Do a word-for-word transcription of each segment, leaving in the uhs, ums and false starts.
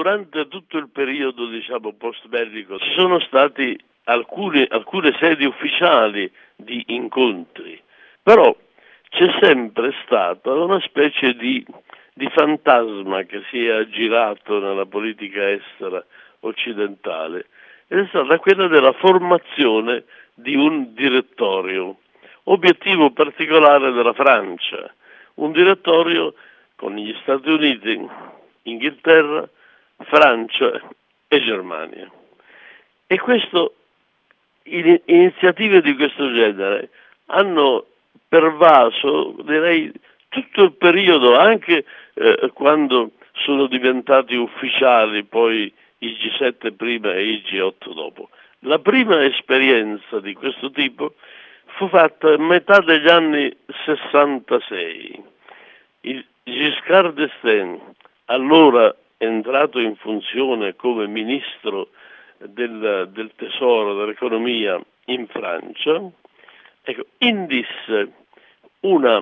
durante tutto il periodo, diciamo, post bellico ci sono stati alcune, alcune sedi ufficiali di incontri, però c'è sempre stata una specie di, di fantasma che si è aggirato nella politica estera occidentale, ed è stata quella della formazione di un direttorio, obiettivo particolare della Francia, un direttorio con gli Stati Uniti, Inghilterra, Francia e Germania. E questo, in, iniziative di questo genere hanno pervaso, direi, tutto il periodo, anche eh, quando sono diventati ufficiali poi i G sette prima e i G otto dopo. La prima esperienza di questo tipo fu fatta a metà degli anni sessantasei. Il Giscard d'Estaing, allora entrato in funzione come ministro del, del tesoro, dell'economia in Francia, ecco, indisse una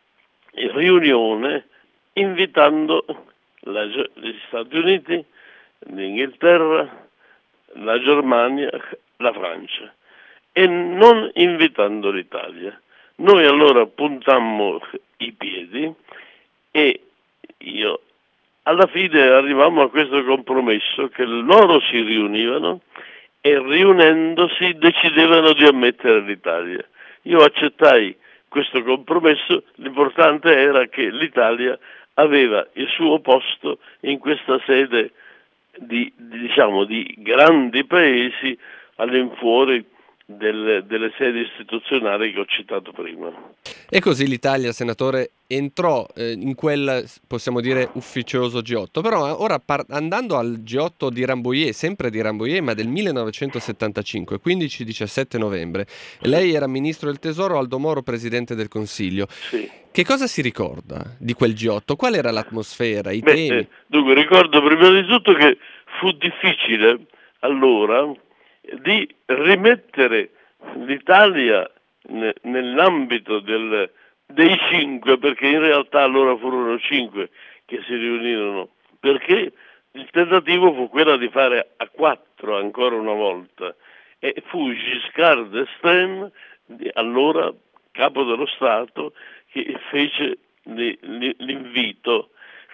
riunione invitando la, gli Stati Uniti, l'Inghilterra, la Germania, la Francia, e non invitando l'Italia. Noi allora puntammo i piedi e io alla fine arrivammo a questo compromesso che loro si riunivano e riunendosi decidevano di ammettere l'Italia. Io accettai questo compromesso, l'importante era che l'Italia aveva il suo posto in questa sede di, diciamo, di grandi paesi all'infuori delle, delle sedi istituzionali che ho citato prima. E così l'Italia, senatore, entrò eh, in quel, possiamo dire, ufficioso G otto. Però ora par- andando al G otto di Rambouillet, sempre di Rambouillet, ma del millenovecentosettantacinque, quindici diciassette novembre, sì. Lei era ministro del Tesoro, Aldo Moro presidente del Consiglio. Sì. Che cosa si ricorda di quel G otto? Qual era l'atmosfera, i Beh, temi? Eh, dunque, ricordo prima di tutto che fu difficile allora di rimettere l'Italia ne, nell'ambito del, dei cinque, perché in realtà allora furono cinque che si riunirono, perché il tentativo fu quello di fare a quattro ancora una volta, e fu Giscard d'Estaing, allora capo dello Stato, che fece l'invito,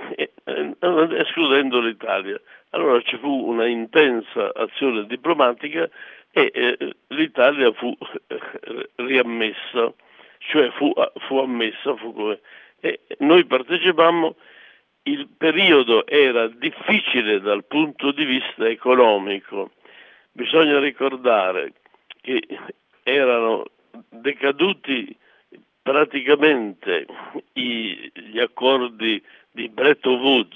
escludendo l'Italia. Allora ci fu una intensa azione diplomatica e eh, l'Italia fu eh, riammessa, cioè fu, fu ammessa, fu come, e noi partecipammo. Il periodo era difficile dal punto di vista economico. Bisogna ricordare che erano decaduti praticamente i, gli accordi di Bretton Woods,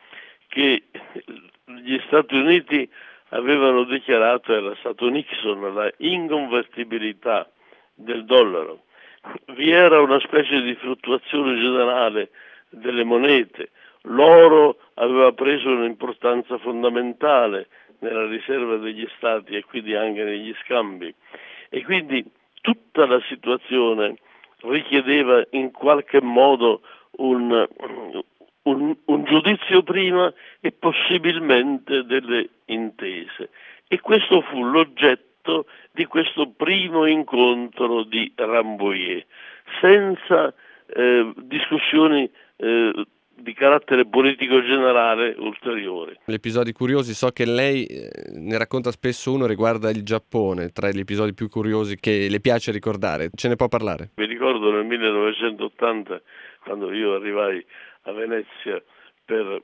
che gli Stati Uniti avevano dichiarato, era stato Nixon, la inconvertibilità del dollaro. Vi era una specie di fluttuazione generale delle monete. L'oro aveva preso un'importanza fondamentale nella riserva degli Stati e quindi anche negli scambi. E quindi tutta la situazione richiedeva in qualche modo un, un, un giudizio prima e possibilmente delle intese. E questo fu l'oggetto di questo primo incontro di Rambouillet, senza eh, discussioni eh, di carattere politico generale ulteriore. Gli episodi curiosi, so che lei eh, ne racconta spesso uno, riguarda il Giappone, tra gli episodi più curiosi che le piace ricordare. Ce ne può parlare? Mi ricordo nel millenovecentottanta, quando io arrivai a Venezia per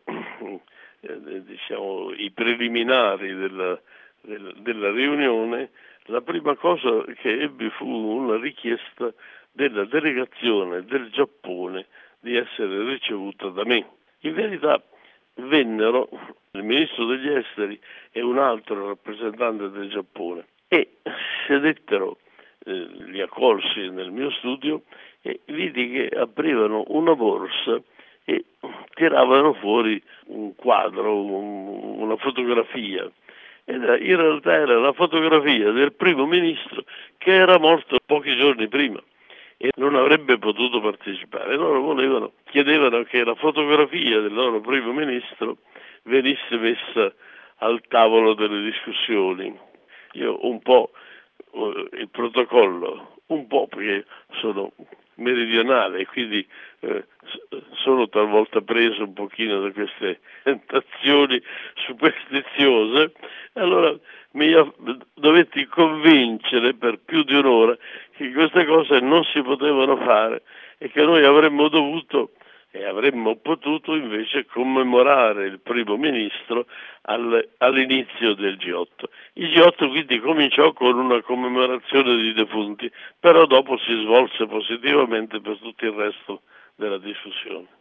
eh, diciamo, i preliminari della, della, della riunione, la prima cosa che ebbi fu una richiesta della delegazione del Giappone di essere ricevuta da me. In verità vennero il ministro degli esteri e un altro rappresentante del Giappone e sedettero, eh, li accolsi nel mio studio e vidi che aprivano una borsa e tiravano fuori un quadro, un, una fotografia. Ed in realtà era la fotografia del primo ministro che era morto pochi giorni prima e non avrebbe potuto partecipare. Loro volevano, chiedevano che la fotografia del loro primo ministro venisse messa al tavolo delle discussioni. Io un po' eh, il protocollo, un po' perché sono meridionale e quindi eh, sono talvolta preso un pochino da queste tentazioni superstiziose, allora mi dovetti convincere per più di un'ora che queste cose non si potevano fare e che noi avremmo dovuto e avremmo potuto invece commemorare il primo ministro al, all'inizio del G otto. Il G otto quindi cominciò con una commemorazione di defunti, però dopo si svolse positivamente per tutto il resto della discussione.